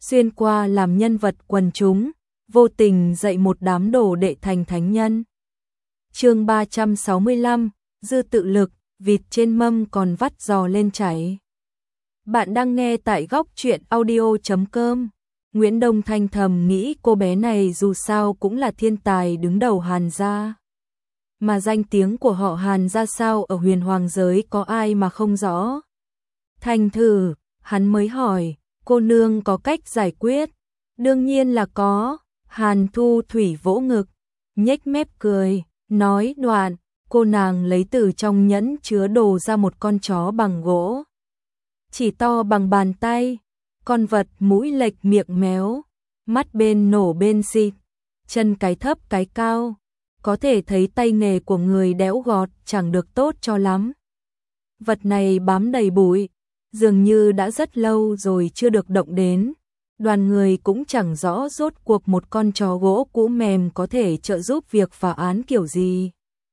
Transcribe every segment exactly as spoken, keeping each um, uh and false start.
xuyên qua làm nhân vật quần chúng, vô tình dạy một đám đồ đệ thành thánh nhân. Chương ba trăm sáu mươi lăm, dư tự lực, vịt trên mâm còn vắt giò lên chảy. Bạn đang nghe tại góc truyện audio chấm com. Nguyễn Đông Thanh thầm nghĩ cô bé này dù sao cũng là thiên tài đứng đầu Hàn gia. Mà danh tiếng của họ Hàn ra sao ở huyền hoàng giới có ai mà không rõ. Thành thử, hắn mới hỏi, cô nương có cách giải quyết? Đương nhiên là có. Hàn Thu Thủy vỗ ngực, nhếch mép cười, nói đoạn, cô nàng lấy từ trong nhẫn chứa đồ ra một con chó bằng gỗ. Chỉ to bằng bàn tay, con vật mũi lệch miệng méo, mắt bên nổ bên xịt, chân cái thấp cái cao, có thể thấy tay nghề của người đẽo gọt chẳng được tốt cho lắm. Vật này bám đầy bụi, dường như đã rất lâu rồi chưa được động đến. Đoàn người cũng chẳng rõ rốt cuộc một con chó gỗ cũ mềm có thể trợ giúp việc phá án kiểu gì.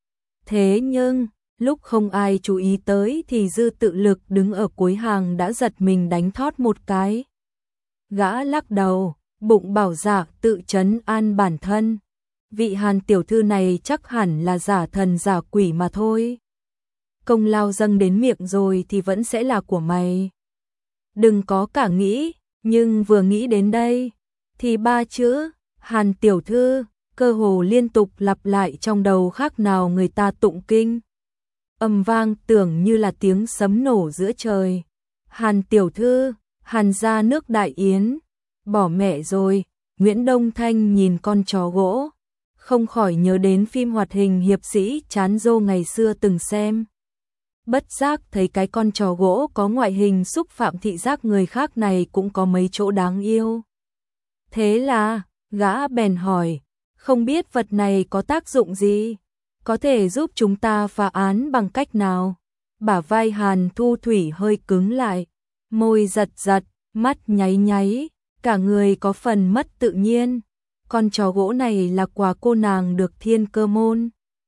Thế nhưng, lúc không ai chú ý tới thì dư tự lực đứng ở cuối hàng đã giật mình đánh thót một cái. Gã lắc đầu, bụng bảo dạ tự trấn an bản thân. Vị Hàn tiểu thư này chắc hẳn là giả thần giả quỷ mà thôi. Công lao dâng đến miệng rồi thì vẫn sẽ là của mày. Đừng có cả nghĩ, nhưng vừa nghĩ đến đây, thì ba chữ, Hàn tiểu thư, cơ hồ liên tục lặp lại trong đầu khác nào người ta tụng kinh. Âm vang tưởng như là tiếng sấm nổ giữa trời. Hàn tiểu thư, Hàn gia nước Đại Yến, bỏ mẹ rồi. Nguyễn Đông Thanh nhìn con chó gỗ, không khỏi nhớ đến phim hoạt hình hiệp sĩ chán rô ngày xưa từng xem. Bất giác thấy cái con chó gỗ có ngoại hình xúc phạm thị giác người khác này cũng có mấy chỗ đáng yêu. Thế là, gã bèn hỏi, không biết vật này có tác dụng gì? Có thể giúp chúng ta phá án bằng cách nào? Bả vai Hàn Thu Thủy hơi cứng lại, môi giật giật, mắt nháy nháy, cả người có phần mất tự nhiên. Con chó gỗ này là quà cô nàng được Thiên Cơ môn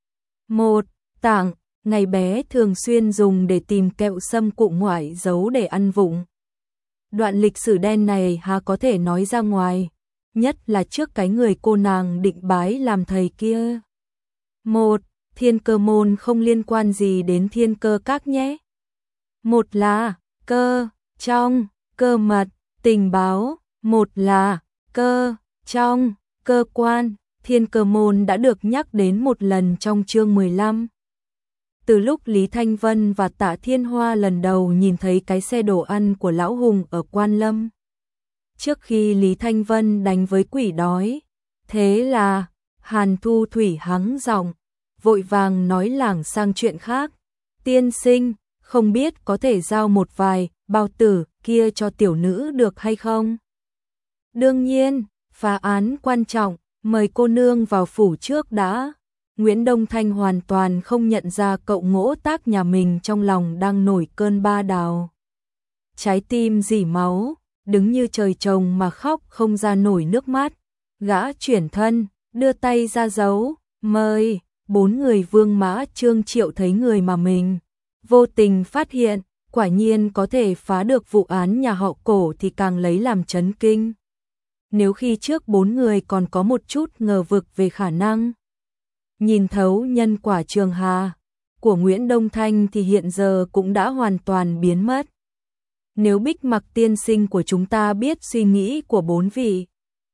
một tặng, ngày bé thường xuyên dùng để tìm kẹo sâm cụ ngoại giấu để ăn vụng. Đoạn lịch sử đen này há có thể nói ra ngoài, nhất là trước cái người cô nàng định bái làm thầy kia. Một, Thiên Cơ môn không liên quan gì đến Thiên Cơ các nhé. Một là cơ, trong, cơ mật, tình báo. Một là cơ, trong, cơ quan. Thiên Cơ môn đã được nhắc đến một lần trong chương mười lăm. Từ lúc Lý Thanh Vân và Tạ Thiên Hoa lần đầu nhìn thấy cái xe đồ ăn của Lão Hùng ở Quan Lâm. Trước khi Lý Thanh Vân đánh với quỷ đói. Thế là, Hàn Thu Thủy hắng giọng, vội vàng nói lảng sang chuyện khác. Tiên sinh, không biết có thể giao một vài bao tử kia cho tiểu nữ được hay không? Đương nhiên, phá án quan trọng, mời cô nương vào phủ trước đã. Nguyễn Đông Thanh hoàn toàn không nhận ra cậu ngỗ tác nhà mình trong lòng đang nổi cơn ba đào. Trái tim rỉ máu, đứng như trời trồng mà khóc không ra nổi nước mắt. Gã chuyển thân, đưa tay ra dấu, mời. Bốn người Vương Mã Trương Triệu thấy người mà mình vô tình phát hiện, quả nhiên có thể phá được vụ án nhà họ Cổ thì càng lấy làm chấn kinh. Nếu khi trước bốn người còn có một chút ngờ vực về khả năng nhìn thấu nhân quả Trường Hà của Nguyễn Đông Thanh thì hiện giờ cũng đã hoàn toàn biến mất. Nếu Bích Mặc tiên sinh của chúng ta biết suy nghĩ của bốn vị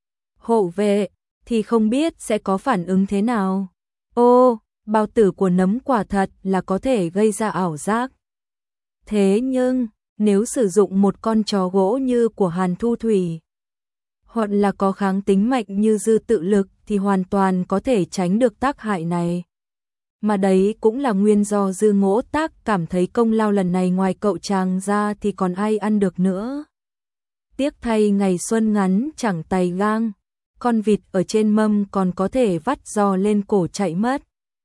hộ vệ thì không biết sẽ có phản ứng thế nào. Ô, bao tử của nấm quả thật là có thể gây ra ảo giác. Thế nhưng, nếu sử dụng một con chó gỗ như của Hàn Thu Thủy, hoặc là có kháng tính mạnh như dư tự lực thì hoàn toàn có thể tránh được tác hại này. Mà đấy cũng là nguyên do dư ngỗ tác cảm thấy công lao lần này ngoài cậu chàng ra thì còn ai ăn được nữa. Tiếc thay ngày xuân ngắn chẳng tay gang, con vịt ở trên mâm còn có thể vắt giò lên cổ chạy mất.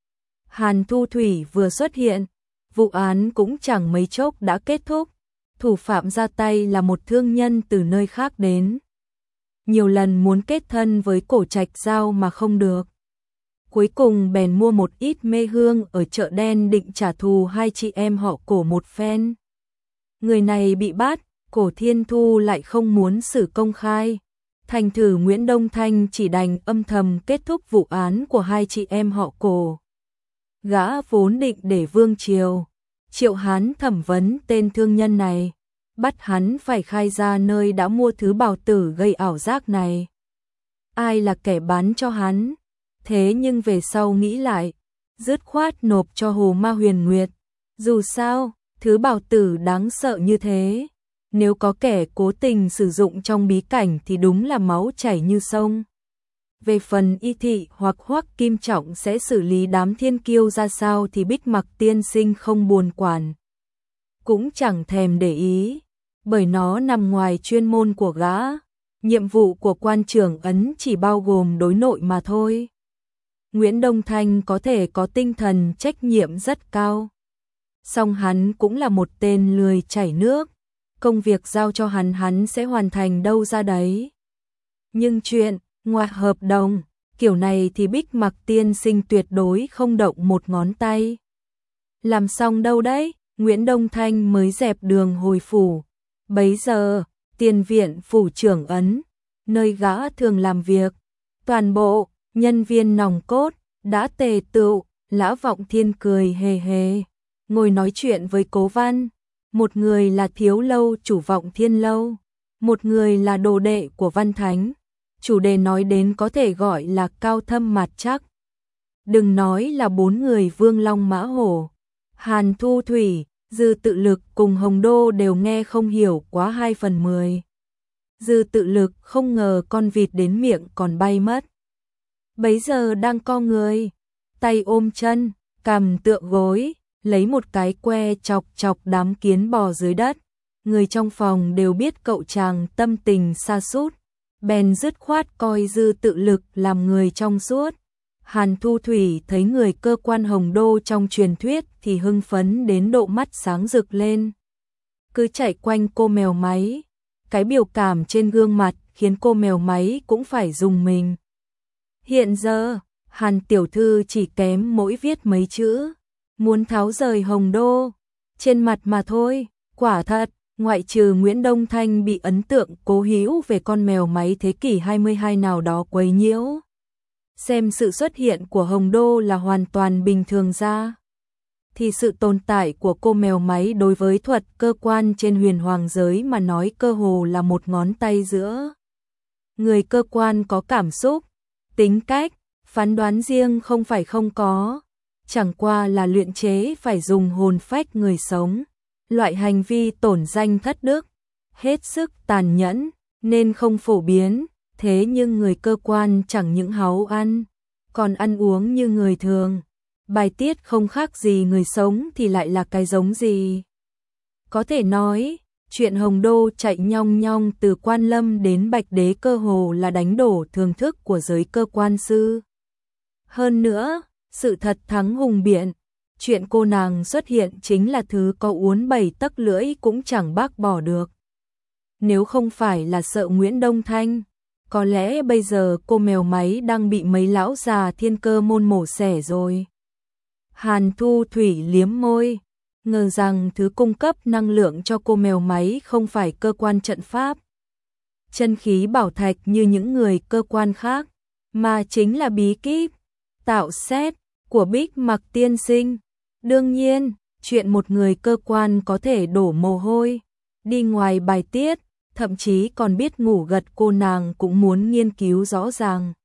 Hàn Thu Thủy vừa xuất hiện, vụ án cũng chẳng mấy chốc đã kết thúc. Thủ phạm ra tay là một thương nhân từ nơi khác đến. Nhiều lần muốn kết thân với Cổ Trạch Giao mà không được. Cuối cùng bèn mua một ít mê hương ở chợ đen định trả thù hai chị em họ Cổ một phen. Người này bị bắt, Cổ Thiên Thu lại không muốn xử công khai. Thành thử Nguyễn Đông Thanh chỉ đành âm thầm kết thúc vụ án của hai chị em họ Cổ. Gã vốn định để Vương Triều Triệu Hán thẩm vấn tên thương nhân này, bắt hắn phải khai ra nơi đã mua thứ bào tử gây ảo giác này. Ai là kẻ bán cho hắn? Thế nhưng về sau nghĩ lại, dứt khoát nộp cho Hồ Ma Huyền Nguyệt. Dù sao, thứ bào tử đáng sợ như thế, nếu có kẻ cố tình sử dụng trong bí cảnh thì đúng là máu chảy như sông. Về phần Y Thị hoặc Hoắc Kim Trọng sẽ xử lý đám thiên kiêu ra sao thì Bích Mặc tiên sinh không buồn quản, cũng chẳng thèm để ý, bởi nó nằm ngoài chuyên môn của gã. Nhiệm vụ của quan trưởng ấn chỉ bao gồm đối nội mà thôi. Nguyễn Đông Thanh có thể có tinh thần trách nhiệm rất cao, song hắn cũng là một tên lười chảy nước, công việc giao cho hắn hắn sẽ hoàn thành đâu ra đấy. Nhưng chuyện ngoài hợp đồng kiểu này thì Bích Mặc tiên sinh tuyệt đối không động một ngón tay. Làm xong đâu đấy, Nguyễn Đông Thanh mới dẹp đường hồi phủ. Bấy giờ, tiền viện phủ trưởng ấn, nơi gã thường làm việc, toàn bộ nhân viên nòng cốt đã tề tựu. Lã Vọng Thiên cười hề hề, ngồi nói chuyện với Cố Văn. Một người là thiếu lâu chủ Vọng Thiên lâu, một người là đồ đệ của Văn Thánh. Chủ đề nói đến có thể gọi là cao thâm mạt chắc. Đừng nói là bốn người Vương Long Mã Hổ, Hàn Thu Thủy, Dư Tự Lực cùng Hồng Đô đều nghe không hiểu quá hai phần mười. Dư Tự Lực không ngờ con vịt đến miệng còn bay mất. Bấy giờ đang co người, tay ôm chân, cằm tựa gối, lấy một cái que chọc chọc đám kiến bò dưới đất. Người trong phòng đều biết cậu chàng tâm tình sa sút, bèn dứt khoát coi Dư Tự Lực làm người trong suốt. Hàn Thu Thủy thấy người cơ quan Hồng Đô trong truyền thuyết thì hưng phấn đến độ mắt sáng rực lên, cứ chạy quanh cô mèo máy. Cái biểu cảm trên gương mặt khiến cô mèo máy cũng phải dùng mình. Hiện giờ, Hàn tiểu thư chỉ kém mỗi viết mấy chữ muốn tháo rời Hồng Đô trên mặt mà thôi. Quả thật, ngoại trừ Nguyễn Đông Thanh bị ấn tượng cố hữu về con mèo máy thế kỷ hai mươi hai nào đó quấy nhiễu, xem sự xuất hiện của Hồng Đô là hoàn toàn bình thường ra, thì sự tồn tại của cô mèo máy đối với thuật cơ quan trên huyền hoàng giới mà nói cơ hồ là một ngón tay giữa. Người cơ quan có cảm xúc, tính cách, phán đoán riêng không phải không có, chẳng qua là luyện chế phải dùng hồn phách người sống. Loại hành vi tổn danh thất đức, hết sức tàn nhẫn, nên không phổ biến. Thế nhưng người cơ quan chẳng những háu ăn, còn ăn uống như người thường. Bài tiết không khác gì người sống thì lại là cái giống gì? Có thể nói, chuyện Hồng Đô chạy nhong nhong từ Quan Lâm đến Bạch Đế cơ hồ là đánh đổ thường thức của giới cơ quan sư. Hơn nữa, sự thật thắng hùng biện, chuyện cô nàng xuất hiện chính là thứ có uốn bảy tấc lưỡi cũng chẳng bác bỏ được. Nếu không phải là sợ Nguyễn Đông Thanh, có lẽ bây giờ cô mèo máy đang bị mấy lão già thiên cơ môn mổ xẻ rồi. Hàn Thu Thủy liếm môi, ngờ rằng thứ cung cấp năng lượng cho cô mèo máy không phải cơ quan trận pháp, chân khí bảo thạch như những người cơ quan khác, mà chính là bí kíp tạo xét của Bích Mặc tiên sinh. Đương nhiên, chuyện một người cơ quan có thể đổ mồ hôi, đi ngoài bài tiết, thậm chí còn biết ngủ gật cô nàng cũng muốn nghiên cứu rõ ràng.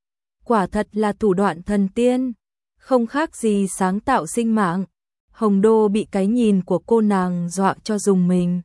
Quả thật là thủ đoạn thần tiên, không khác gì sáng tạo sinh mạng. Hồng Đô bị cái nhìn của cô nàng dọa cho dùng mình,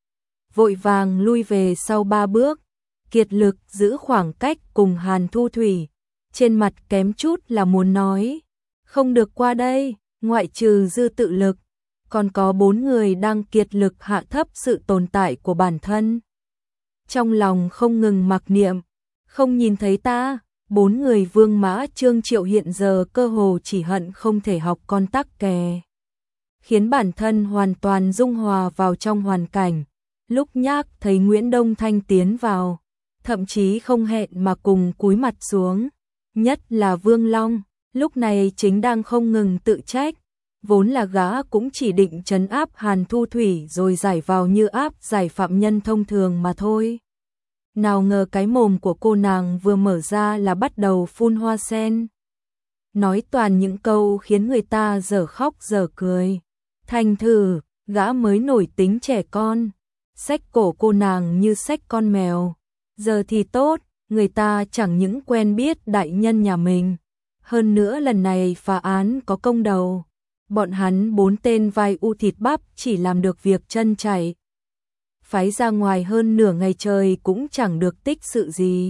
vội vàng lui về sau ba bước, kiệt lực giữ khoảng cách cùng Hàn Thu Thủy, trên mặt kém chút là muốn nói, không được qua đây. Ngoại trừ Dư Tự Lực, còn có bốn người đang kiệt lực hạ thấp sự tồn tại của bản thân. Trong lòng không ngừng mặc niệm, không nhìn thấy ta. Bốn người Vương Mã Trương Triệu hiện giờ cơ hồ chỉ hận không thể học con tắc kè, khiến bản thân hoàn toàn dung hòa vào trong hoàn cảnh. Lúc Nhác thấy Nguyễn Đông Thanh tiến vào, thậm chí không hẹn mà cùng cúi mặt xuống. Nhất là Vương Long, lúc này chính đang không ngừng tự trách, vốn là gã cũng chỉ định trấn áp Hàn Thu Thủy rồi giải vào như áp giải phạm nhân thông thường mà thôi. Nào ngờ cái mồm của cô nàng vừa mở ra là bắt đầu phun hoa sen. Nói toàn những câu khiến người ta dở khóc dở cười. Thành thử, gã mới nổi tính trẻ con. Xách cổ cô nàng như xách con mèo. Giờ thì tốt, người ta chẳng những quen biết đại nhân nhà mình. Hơn nữa lần này phá án có công đầu. Bọn hắn bốn tên vai u thịt bắp chỉ làm được việc chân chảy. Phái ra ngoài hơn nửa ngày trời cũng chẳng được tích sự gì.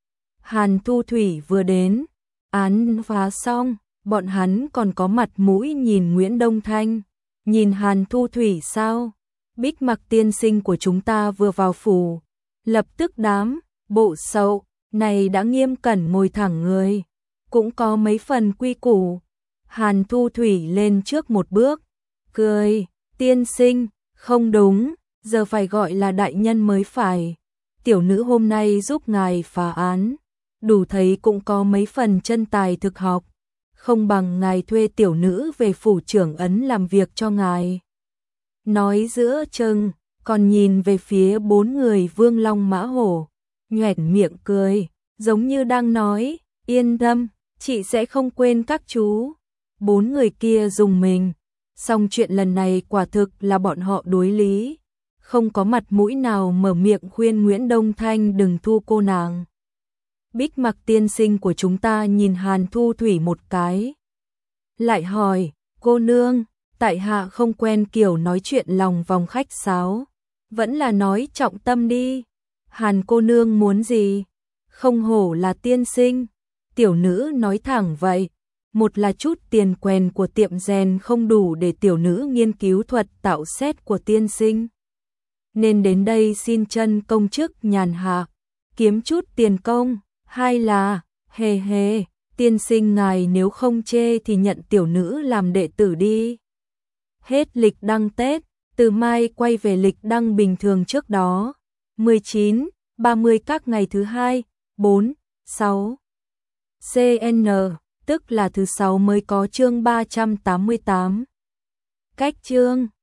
Hàn Thu Thủy vừa đến, án phá xong, bọn hắn còn có mặt mũi nhìn Nguyễn Đông Thanh. Nhìn Hàn Thu Thủy sao? Bích Mặc tiên sinh của chúng ta vừa vào phủ. Lập tức đám, bộ sậu, này đã nghiêm cẩn ngồi thẳng người. Cũng có mấy phần quy củ. Hàn Thu Thủy lên trước một bước, cười, tiên sinh, không đúng, giờ phải gọi là đại nhân mới phải. Tiểu nữ hôm nay giúp ngài phá án, đủ thấy cũng có mấy phần chân tài thực học, không bằng ngài thuê tiểu nữ về phủ trưởng ấn làm việc cho ngài. Nói giữa chừng, còn nhìn về phía bốn người Vương Long Mã Hổ, nhoẻn miệng cười, giống như đang nói, yên tâm, chị sẽ không quên các chú. Bốn người kia dùng mình, song chuyện lần này quả thực là bọn họ đối lý, không có mặt mũi nào mở miệng khuyên Nguyễn Đông Thanh đừng thu cô nàng. Bích Mặc tiên sinh của chúng ta nhìn Hàn Thu Thủy một cái, lại hỏi, cô nương, tại hạ không quen kiểu nói chuyện lòng vòng khách sáo, vẫn là nói trọng tâm đi. Hàn cô nương muốn gì? Không hổ là tiên sinh. Tiểu nữ nói thẳng vậy. Một là chút tiền quèn của tiệm rèn không đủ để tiểu nữ nghiên cứu thuật tạo xét của tiên sinh. Nên đến đây xin chân công chức nhàn hạ, kiếm chút tiền công. Hai là, hề hề, tiên sinh ngài nếu không chê thì nhận tiểu nữ làm đệ tử đi. Hết lịch đăng Tết, từ mai quay về lịch đăng bình thường trước đó. mười chín, ba mươi các ngày thứ hai, bốn, sáu. xê en, tức là thứ sáu mới có chương ba trăm tám mươi tám. Cách chương